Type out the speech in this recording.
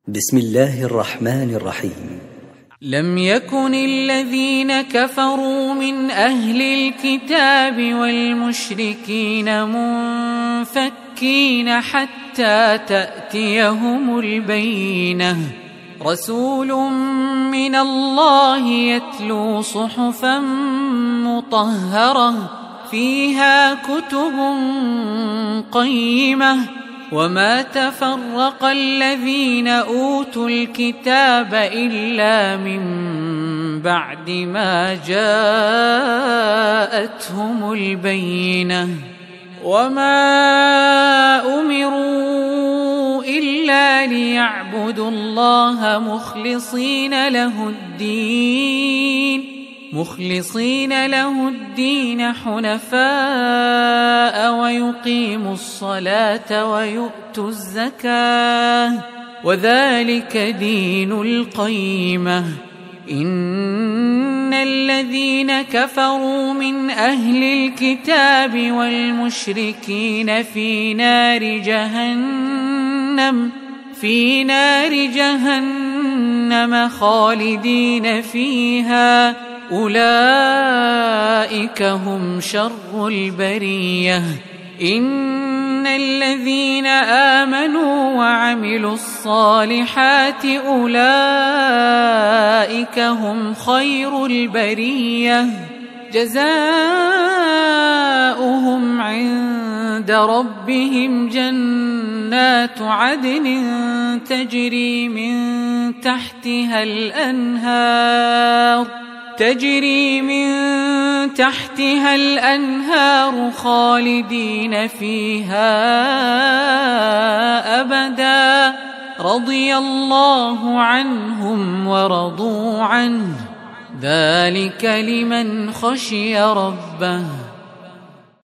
بسم الله الرحمن الرحيم. لم يكن الذين كفروا من أهل الكتاب والمشركين منفكين حتى تأتيهم البينة، رسول من الله يتلو صحفا مطهرة فيها كتب قيمة، وما تفرق الذين أوتوا الكتاب إلا من بعد ما جاءتهم البينة، وما أمروا إلا ليعبدوا الله مخلصين له الدين حنفاء ويقيموا الصلاة ويؤتوا الزكاة، وذلك دين القيمة. إن الذين كفروا من أهل الكتاب والمشركين في نار جهنم خالدين فيها، أولئك هم شر البرية. إن الذين آمنوا وعملوا الصالحات أولئك هم خير البرية، جزاؤهم عند ربهم جنات عدن تجري من تحتها الأنهار خالدين فيها أبدا، رضي الله عنهم ورضوا عنه، ذلك لمن خشي ربه.